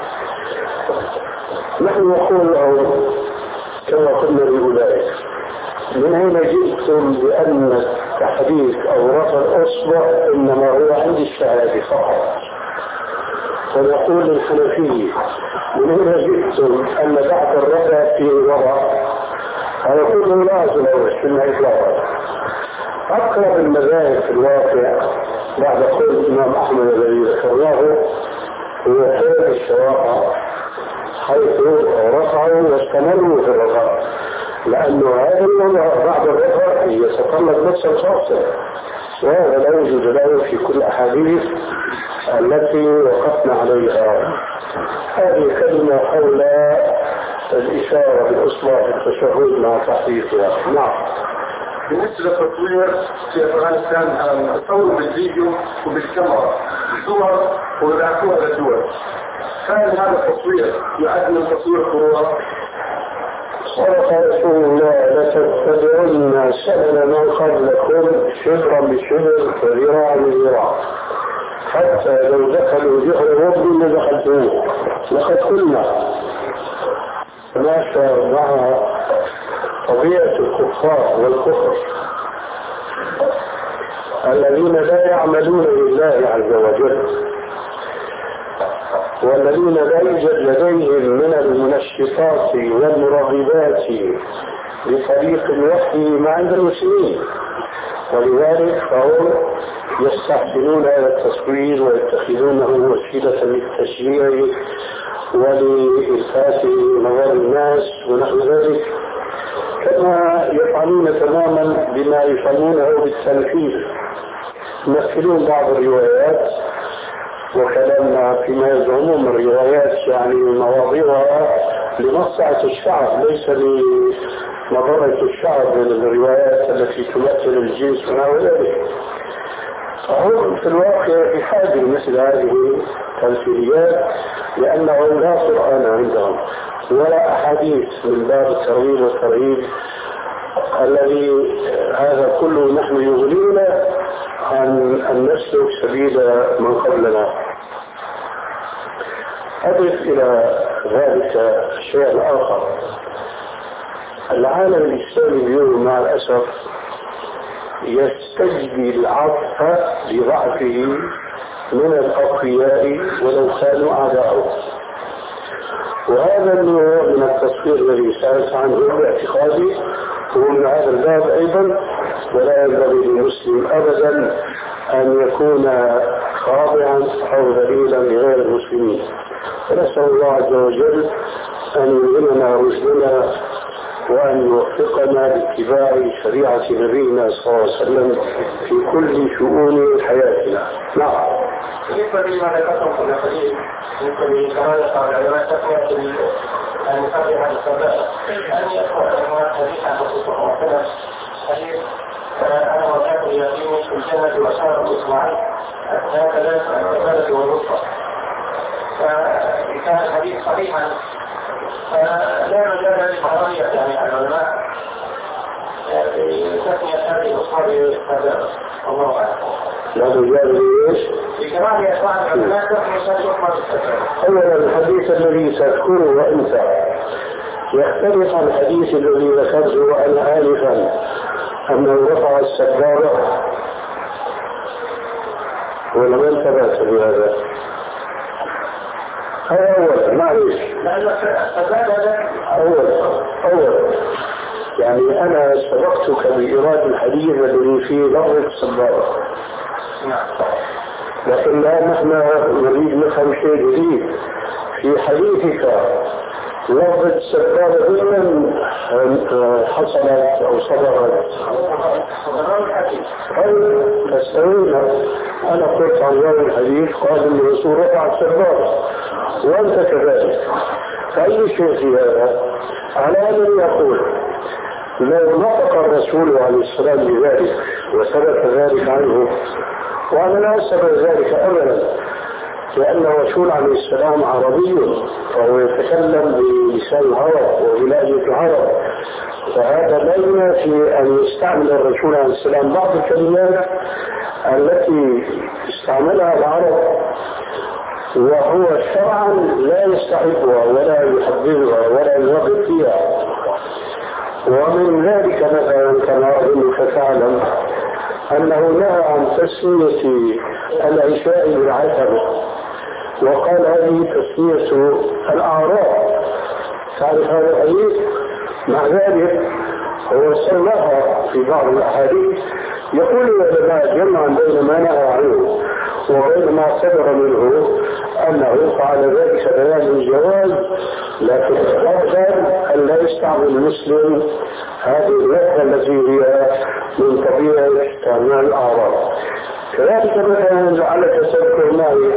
نحن نقول لهم كما قلنا لأولئك من أين جئتم بأن التحريك أو رفع الأصبع إنما هو عند الشهادة فقط؟ ونقول للحنفية من أين جئتم أن بعد الرفع في وضع؟ هذا كله لازم أولا إطلاقا. أقرب المذاهب في الواقع بعد قول الإمام أحمد الذي ذكرناه هو قول الشرافة، حيث رفعوا واستمروا في الرفع، لأنه هذا الوضع بعد الرفع يتطلب نفسا خاصة، وهذا لا وجود له في كل الأحاديث التي وقفنا عليها. هذه كلمة حول الإشارة بالأصبع في التشهد مع تحقيقها. نعم. بالنسبة للتصوير في أفغانستان صوروا بالفيديو وبالكاميرا الصور وبعثوها للدول، هل هذا التصوير يعد من تصوير كورونا؟ صدق رسول الله لتتبعن سنن من قبلكم شبرا بشبر وذراعا بذراع حتى لو دخلوا جحر رب لدخلتوه. لقد قلنا ماشى مع طبيعة الكفار والكفر الذين لا يعملون لله عز وجل، والذين لا يوجد لديهم من المنشطات والمرغبات بطريق الوحي ما عند المسلمين، ولذلك فهم يستحسنون هذا التصوير ويتخذونه وسيلة للتشجيع ولإلفات نظر الناس ونحو ذلك، كما يفعلون تماما بما يسمونه بالتنفيذ. يمثلون بعض الروايات وكلامنا فيما يزعمون من روايات يعني مواضيعها لمصلحة الشعب ليس لمضرة الشعب من الروايات التي تمثل الجنس ونحو ذلك. فهم في الواقع بحاجة مثل هذه التمثيليات لأنه لا قرآن عندهم ولا أحاديث من باب الترغيب والترهيب الذي هذا كله نحن يغنينا عن أن نسلك سبيل من قبلنا. أضف إلى ذلك الشيء الآخر، العالم الإسلامي اليوم مع الأسف يستجدي العطف لضعفه من الأقوياء ولو كانوا أعداءه، وهذا النوع من التصوير الذي سألت عنه باعتقادي هو من هذا الباب أيضا، ولا ينبغي للمسلم أبدا أن يكون خاضعا أو ذليلا لغير المسلمين. ونسأل الله عز وجل أن يلهمنا رشدنا وأن يوفقنا لاتباع شريعة نبينا صلى الله عليه وسلم في كل شؤون حياتنا. نعم. بالنسبة لما ذكرتم في الحديث بالنسبة لكمال العلماء تقوية المفرح السبب أن يقرأ العلماء حديث عن الرسول صلى الله عليه وسلم حديث أنا وكان يقيني في الجنة وأشار بإصبعين هكذا البلد والرفقة، فكان الحديث صحيحا فلا مجال للحرامية يعني العلماء بتسمية هذه الأصحاب هذا الله أعلم. لا مجال ليش؟ بكمال يسمع العلماء تسمية هذه الأصحاب. أولا الحديث الذي تذكره أنت يختلف عن الحديث الذي ذكرته أنا آنفا أنه رفع السبابة، ولم انتبهت بهذا. هذا أولا معلش أولا أولا يعني أنا سبقتك بإيراد الحديث الذي فيه لفظ السبابة، لكن لا نحن نريد نفهم شيء جديد في حديثك. لفظ السبابة بمن حصلت أو صدرت؟ طيب تستوينا. أنا قلت عن هذا الحديث قال إن الرسول رفع السبابة وأنت كذلك، فأي شيء في هذا؟ على أن يقول لو نطق الرسول عليه السلام بذلك وثبت ذلك عنه، وأنا لا أثبت ذلك أبدا، لأن الرسول عليه السلام عربي فهو يتكلم بلسان العرب وبلهجة العرب، فهذا لا ينافي أن يستعمل الرسول عليه السلام بعض الكلمات التي استعملها العرب وهو شرعا لا يستحبها ولا يحبذها ولا يرغب فيها. ومن ذلك مثلا كما أظنك تعلم أنه نهى عن تسمية العشاء بالعتبة، وقال هذه تسمية الأعراب. تعرف هذا الحديث؟ مع ذلك هو سماها في بعض الأحاديث. يقول العلماء جمعا بين ما نهى عنه وبين ما صدر منه أنه فعل ذلك بيان الجواز، لكن الأفضل أن لا يستعمل المسلم هذه اللغة التي هي من طبيعة استعمال الأعراب. كذلك مثلا لعلك تذكر معي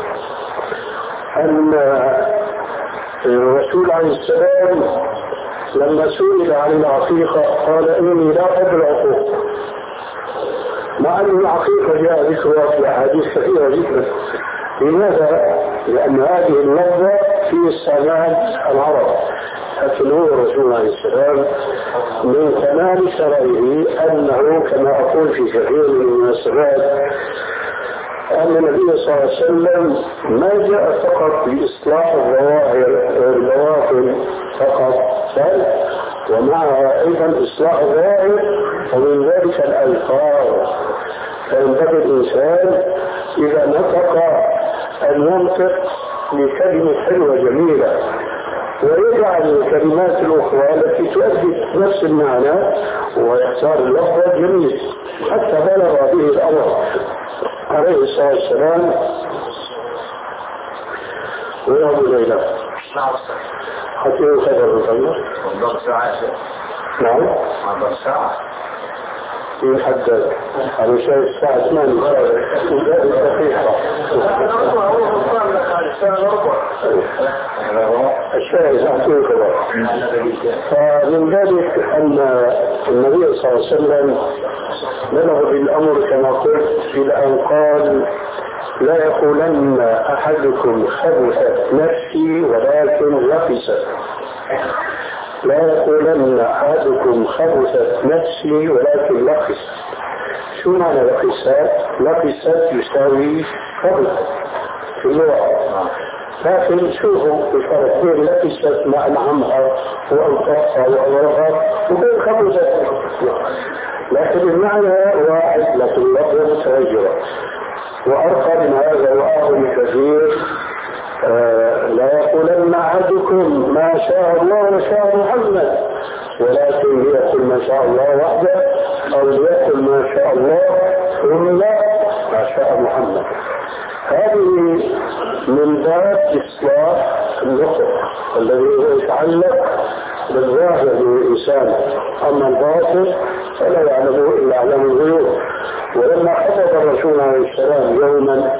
أن الرسول عليه السلام لما سئل عن العقيقة قال إني لا أحب العقوق، مع أن العقيقة جاء ذكرها في أحاديث كثيرة جدا. لماذا؟ لأن هذه اللفظة في استعمال العرب، لكن هو الرسول عليه السلام من كمال شرعه أنه كما أقول في كثير من المناسبات أن النبي صلى الله عليه وسلم ما جاء فقط لإصلاح الظواهر والبواطن فقط، بل ومعها أيضا إصلاح الظواهر ومن ذلك الألفاظ. فينبغي الإنسان إذا نطق أن ينطق لكلمة حلوة جميلة، ويجعل الكلمات الأخرى التي تؤدي نفس المعنى ويختار اللفظ الجميل حتى بلغ به الأمر عليه الصلاة والسلام. ويوم ليلة حتى يخبر الأمر نعم يحدد على شيء الساعة ثمانية دقيقة. الشاهد أحكي كذا. فمن ذلك أن النبي صلى الله عليه وسلم بلغ بالأمر كما قلت إلى أن قال لا يقولن أحدكم خبثت نفسي ولكن لقست. لا يقولن أحدكم خبثت نفسي ولكن لقست. شو معنى لقست؟ لقست يساوي خبث في اللغة، لكن شوفوا الفرق بين لقست مع نعمها وألطفها وأورها وبين خبثت، لكن المعنى واحد لكن اللفظ متغيرة. وأرقى من هذا وأعظم كثير آه لا يقولن أحدكم ما شاء الله وشاء محمد ولكن ليقل ما شاء الله وحده، أو ليقل ما شاء الله ثم ما شاء محمد. هذه من باب إصلاح النطق الذي يتعلق بالظاهر للإنسان، أما الباطن فلا يعلمه إلا علم الغيوب. ولما خطب الرسول عليه السلام يوما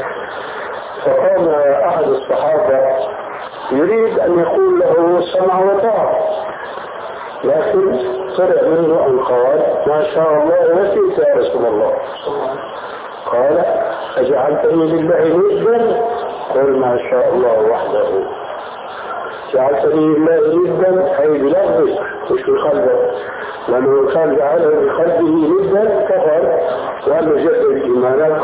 فقام أحد الصحابة يريد أن يقول له سمع وطاعة، لكن طلع منه أن قال ما شاء الله وشئت يا رسول الله. قال أجعلتني لله ندا؟ قل ما شاء الله وحده. جعلتني لله ندا أي بلفظك مش بقلبك، لأنه كان جعله بقلبه ندا كفر وأنه جدد إيمانك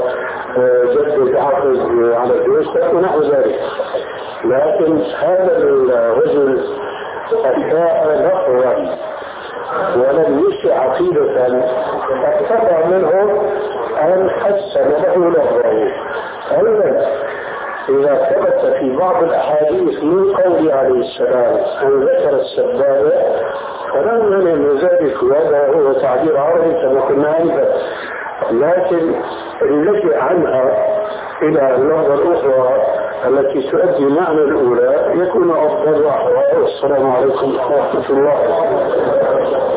وجدد عقد على جوزتك ونحو ذلك. لكن هذا الرجل أساء لفظا ولم يشع عقيدة، اقتطع منه أن حسن له لفظه. أيضا إذا ثبت في بعض الأحاديث من قول عليه السلام أن ذكر السبابة فلن من ذلك، وهذا هو تعبير عربي كما قلنا أنت، لكن اللجئ عنها إلى اللغة الأخرى التي تؤدي معنى الأولى يكون أفضل وأحوال. والسلام عليكم ورحمة الله.